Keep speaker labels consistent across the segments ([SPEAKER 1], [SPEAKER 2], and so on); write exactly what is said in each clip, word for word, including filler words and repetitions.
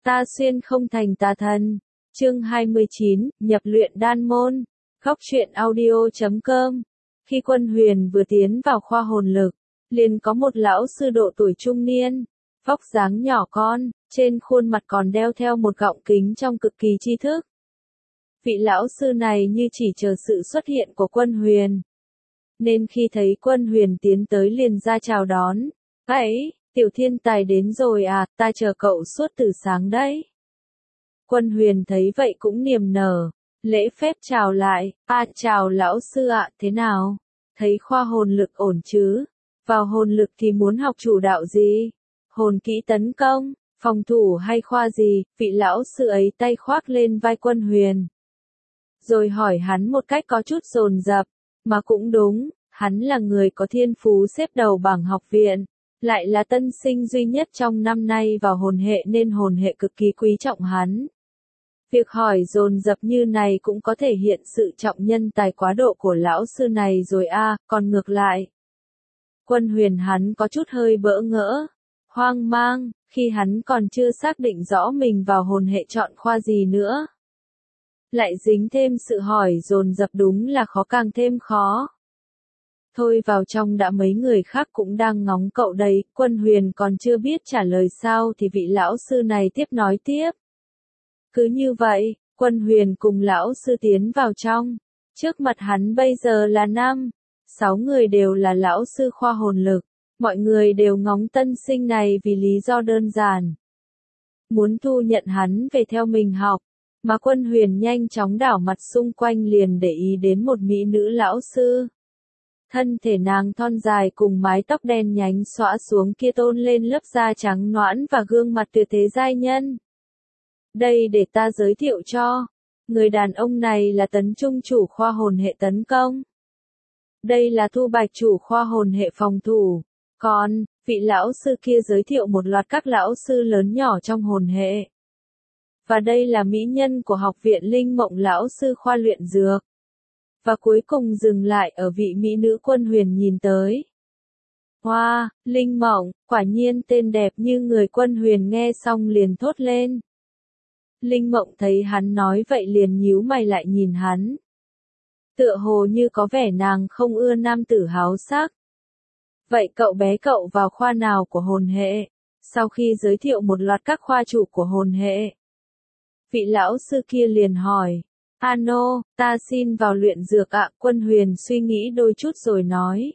[SPEAKER 1] Ta xuyên không thành tà thần. Chương hai mươi chín, nhập luyện đan môn. Góc truyện audio chấm com. Khi Quân Huyền vừa tiến vào khoa hồn lực, liền có một lão sư độ tuổi trung niên, vóc dáng nhỏ con, trên khuôn mặt còn đeo theo một gọng kính trong cực kỳ tri thức. Vị lão sư này như chỉ chờ sự xuất hiện của Quân Huyền, nên khi thấy Quân Huyền tiến tới liền ra chào đón. "Ấy, tiểu thiên tài đến rồi à, ta chờ cậu suốt từ sáng đấy." Quân Huyền thấy vậy cũng niềm nở, lễ phép chào lại. "À, chào lão sư ạ, thế nào? Thấy khoa hồn lực ổn chứ? Vào hồn lực thì muốn học chủ đạo gì? Hồn kỹ tấn công, phòng thủ hay khoa gì?" Vị lão sư ấy tay khoác lên vai Quân Huyền, rồi hỏi hắn một cách có chút dồn dập, mà cũng đúng, hắn là người có thiên phú xếp đầu bảng học viện, lại là tân sinh duy nhất trong năm nay vào hồn hệ nên hồn hệ cực kỳ quý trọng hắn. Việc hỏi dồn dập như này cũng có thể hiện sự trọng nhân tài quá độ của lão sư này rồi a. À, còn ngược lại, Quân Huyền hắn có chút hơi bỡ ngỡ, hoang mang, khi hắn còn chưa xác định rõ mình vào hồn hệ chọn khoa gì nữa, lại dính thêm sự hỏi dồn dập, đúng là khó càng thêm khó. Thôi vào trong đã, mấy người khác cũng đang ngóng cậu đây. Quân Huyền còn chưa biết trả lời sao thì vị lão sư này tiếp nói tiếp. Cứ như vậy, Quân Huyền cùng lão sư tiến vào trong. Trước mặt hắn bây giờ là năm, sáu người đều là lão sư khoa hồn lực. Mọi người đều ngóng tân sinh này vì lý do đơn giản, muốn thu nhận hắn về theo mình học. Mà Quân Huyền nhanh chóng đảo mặt xung quanh liền để ý đến một mỹ nữ lão sư. Thân thể nàng thon dài cùng mái tóc đen nhánh xõa xuống kia tôn lên lớp da trắng nõn và gương mặt tuyệt thế giai nhân. Đây để ta giới thiệu cho. Người đàn ông này là Tấn Trung chủ khoa hồn hệ tấn công. Đây là Thu Bạch chủ khoa hồn hệ phòng thủ. Còn, vị lão sư kia giới thiệu một loạt các lão sư lớn nhỏ trong hồn hệ. Và đây là mỹ nhân của học viện Linh Mộng, lão sư khoa luyện dược. Và cuối cùng dừng lại ở vị mỹ nữ Quân Huyền nhìn tới. Hoa, wow, Linh Mộng, quả nhiên tên đẹp như người. Quân Huyền nghe xong liền thốt lên. Linh Mộng thấy hắn nói vậy liền nhíu mày lại nhìn hắn. Tựa hồ như có vẻ nàng không ưa nam tử háo sắc. "Vậy cậu bé cậu vào khoa nào của hồn hệ?" Sau khi giới thiệu một loạt các khoa chủ của hồn hệ, vị lão sư kia liền hỏi. "Ano, ta xin vào luyện dược ạ." Quân Huyền suy nghĩ đôi chút rồi nói.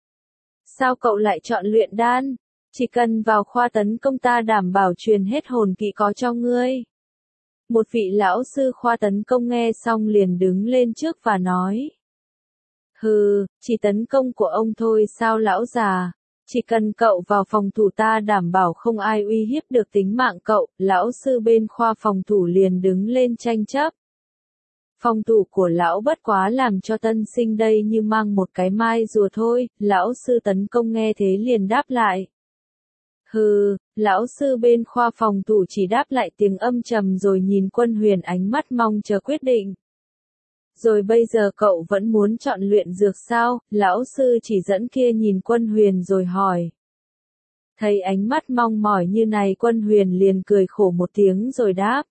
[SPEAKER 1] "Sao cậu lại chọn luyện đan? Chỉ cần vào khoa tấn công ta đảm bảo truyền hết hồn kỹ có cho ngươi." Một vị lão sư khoa tấn công nghe xong liền đứng lên trước và nói. "Hừ, chỉ tấn công của ông thôi sao lão già? Chỉ cần cậu vào phòng thủ ta đảm bảo không ai uy hiếp được tính mạng cậu." Lão sư bên khoa phòng thủ liền đứng lên tranh chấp. "Phòng thủ của lão bất quá làm cho tân sinh đây như mang một cái mai rùa thôi." Lão sư tấn công nghe thế liền đáp lại. "Hừ." Lão sư bên khoa phòng thủ chỉ đáp lại tiếng âm trầm rồi nhìn Quân Huyền ánh mắt mong chờ quyết định. "Rồi bây giờ cậu vẫn muốn chọn luyện dược sao?" Lão sư chỉ dẫn kia nhìn Quân Huyền rồi hỏi. Thấy ánh mắt mong mỏi như này, Quân Huyền liền cười khổ một tiếng rồi đáp.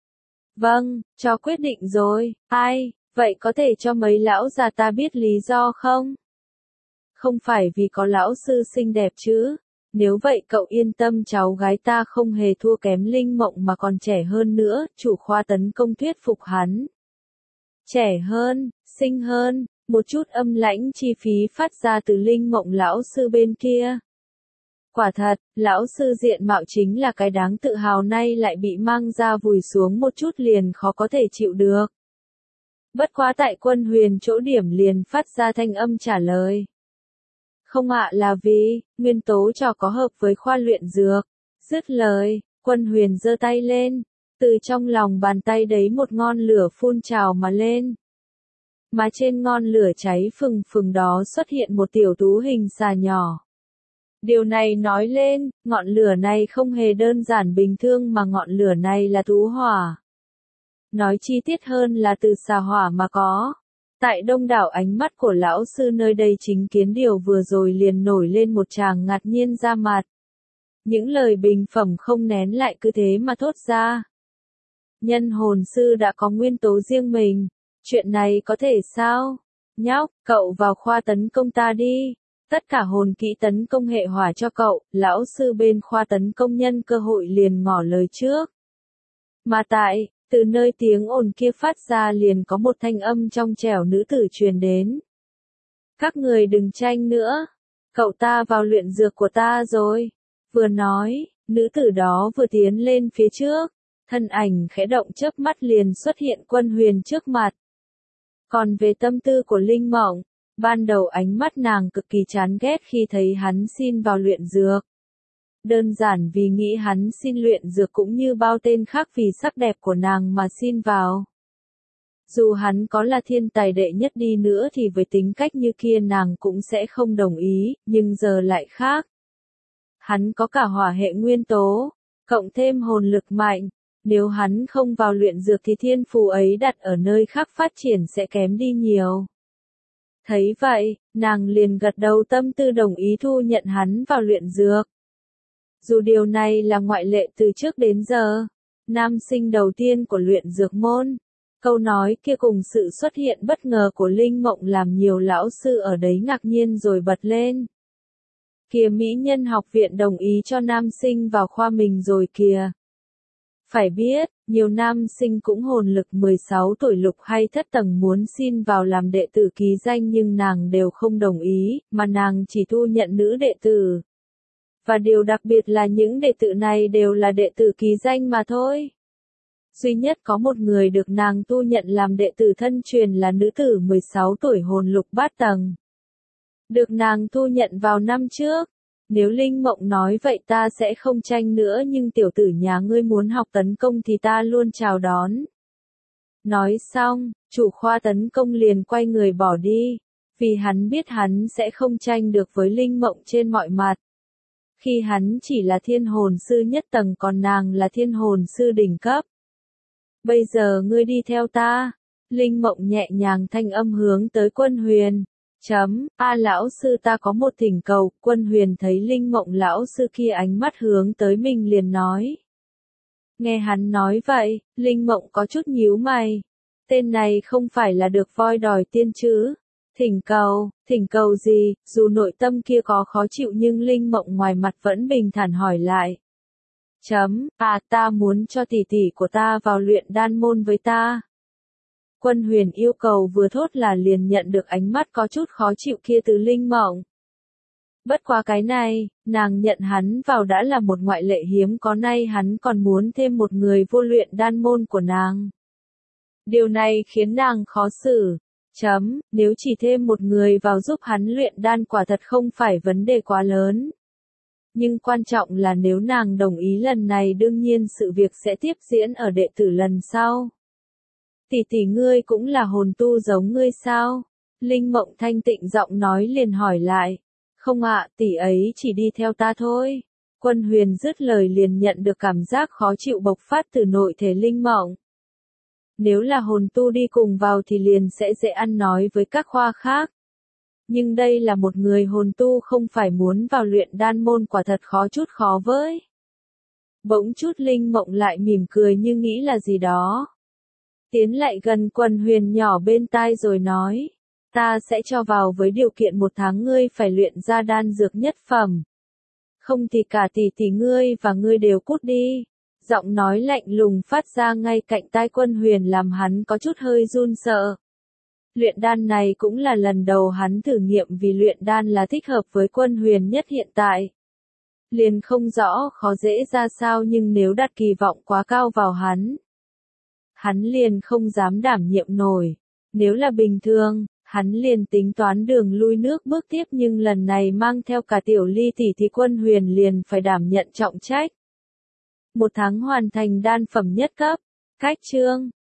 [SPEAKER 1] "Vâng, cho quyết định rồi." "Ai, vậy có thể cho mấy lão già ta biết lý do không?" "Không phải vì có lão sư xinh đẹp chứ. Nếu vậy cậu yên tâm, cháu gái ta không hề thua kém Linh Mộng mà còn trẻ hơn nữa." Chủ khoa tấn công thuyết phục hắn. "Trẻ hơn, xinh hơn." Một chút âm lãnh chi phí phát ra từ Linh Mộng lão sư bên kia. Quả thật, lão sư diện mạo chính là cái đáng tự hào, nay lại bị mang ra vùi xuống một chút liền khó có thể chịu được. Bất quá tại Quân Huyền chỗ điểm liền phát ra thanh âm trả lời. "Không ạ, là vì nguyên tố trò có hợp với khoa luyện dược." Dứt lời, Quân Huyền giơ tay lên, từ trong lòng bàn tay đấy một ngọn lửa phun trào mà lên. Mà trên ngọn lửa cháy phừng phừng đó xuất hiện một tiểu thú hình xà nhỏ. Điều này nói lên, ngọn lửa này không hề đơn giản bình thường mà ngọn lửa này là thú hỏa. Nói chi tiết hơn là từ xà hỏa mà có. Tại đông đảo ánh mắt của lão sư nơi đây chứng kiến điều vừa rồi liền nổi lên một tràng ngạc nhiên ra mặt. những lời bình phẩm không nén lại cứ thế mà thốt ra. Nhân hồn sư đã có nguyên tố riêng mình, chuyện này có thể sao? Nhóc, cậu vào khoa tấn công ta đi. Tất cả hồn kỹ tấn công hệ hỏa cho cậu, lão sư bên khoa tấn công nhân cơ hội liền ngỏ lời trước. Mà tại, từ nơi tiếng ồn kia phát ra liền có một thanh âm trong trẻo nữ tử truyền đến. Các người đừng tranh nữa, cậu ta vào luyện dược của ta rồi. Vừa nói, nữ tử đó vừa tiến lên phía trước, thân ảnh khẽ động chớp mắt liền xuất hiện Quân Huyền trước mặt. Còn về tâm tư của Linh Mộng, ban đầu ánh mắt nàng cực kỳ chán ghét khi thấy hắn xin vào luyện dược. Đơn giản vì nghĩ hắn xin luyện dược cũng như bao tên khác vì sắc đẹp của nàng mà xin vào. Dù hắn có là thiên tài đệ nhất đi nữa thì với tính cách như kia nàng cũng sẽ không đồng ý, nhưng giờ lại khác. Hắn có cả hỏa hệ nguyên tố, cộng thêm hồn lực mạnh, nếu hắn không vào luyện dược thì thiên phù ấy đặt ở nơi khác phát triển sẽ kém đi nhiều. Thấy vậy, nàng liền gật đầu tâm tư đồng ý thu nhận hắn vào luyện dược. Dù điều này là ngoại lệ từ trước đến giờ, nam sinh đầu tiên của luyện dược môn, câu nói kia cùng sự xuất hiện bất ngờ của Linh Mộng làm nhiều lão sư ở đấy ngạc nhiên rồi bật lên. Kìa mỹ nhân học viện đồng ý cho nam sinh vào khoa mình rồi kìa. Phải biết, nhiều nam sinh cũng hồn lực mười sáu tuổi lục hay thất tầng muốn xin vào làm đệ tử ký danh nhưng nàng đều không đồng ý, mà nàng chỉ thu nhận nữ đệ tử. Và điều đặc biệt là những đệ tử này đều là đệ tử ký danh mà thôi. Duy nhất có một người được nàng thu nhận làm đệ tử thân truyền là nữ tử mười sáu tuổi hồn lục bát tầng. Được nàng thu nhận vào năm trước. Nếu Linh Mộng nói vậy ta sẽ không tranh nữa nhưng tiểu tử nhà ngươi muốn học tấn công thì ta luôn chào đón. Nói xong, chủ khoa tấn công liền quay người bỏ đi, vì hắn biết hắn sẽ không tranh được với Linh Mộng trên mọi mặt. Khi hắn chỉ là thiên hồn sư nhất tầng còn nàng là thiên hồn sư đỉnh cấp. Bây giờ ngươi đi theo ta. Linh Mộng nhẹ nhàng thanh âm hướng tới Quân Huyền. Chấm, a lão sư ta có một thỉnh cầu, Quân Huyền thấy Linh Mộng lão sư kia ánh mắt hướng tới mình liền nói. Nghe hắn nói vậy, Linh Mộng có chút nhíu mày. Tên này không phải là được voi đòi tiên chứ. Thỉnh cầu, thỉnh cầu gì, dù nội tâm kia có khó chịu nhưng Linh Mộng ngoài mặt vẫn bình thản hỏi lại. Chấm, à ta muốn cho tỷ tỷ của ta vào luyện đan môn với ta. Quân Huyền yêu cầu vừa thốt là liền nhận được ánh mắt có chút khó chịu kia từ Linh Mộng. Bất quá cái này, nàng nhận hắn vào đã là một ngoại lệ hiếm có nay hắn còn muốn thêm một người vô luyện đan môn của nàng. Điều này khiến nàng khó xử. Chấm, nếu chỉ thêm một người vào giúp hắn luyện đan quả thật không phải vấn đề quá lớn. Nhưng quan trọng là nếu nàng đồng ý lần này đương nhiên sự việc sẽ tiếp diễn ở đệ tử lần sau. Tỷ tỷ ngươi cũng là hồn tu giống ngươi sao? Linh Mộng thanh tịnh giọng nói liền hỏi lại. Không ạ, tỷ ấy chỉ đi theo ta thôi. Quân Huyền dứt lời liền nhận được cảm giác khó chịu bộc phát từ nội thể Linh Mộng. Nếu là hồn tu đi cùng vào thì liền sẽ dễ ăn nói với các khoa khác. Nhưng đây là một người hồn tu không phải muốn vào luyện đan môn quả thật khó chút khó với. Bỗng chút Linh Mộng lại mỉm cười như nghĩ là gì đó. Tiến lại gần Quân Huyền nhỏ bên tai rồi nói. Ta sẽ cho vào với điều kiện một tháng ngươi phải luyện ra đan dược nhất phẩm. Không thì cả tỷ tỷ ngươi và ngươi đều cút đi. Giọng nói lạnh lùng phát ra ngay cạnh tai Quân Huyền làm hắn có chút hơi run sợ. Luyện đan này cũng là lần đầu hắn thử nghiệm vì luyện đan là thích hợp với Quân Huyền nhất hiện tại. Liền không rõ khó dễ ra sao nhưng nếu đặt kỳ vọng quá cao vào hắn. Hắn liền không dám đảm nhiệm nổi. Nếu là bình thường, hắn liền tính toán đường lui nước bước tiếp nhưng lần này mang theo cả tiểu ly tỷ thì Quân Huyền liền phải đảm nhận trọng trách. Một tháng hoàn thành đan phẩm nhất cấp. Cách chương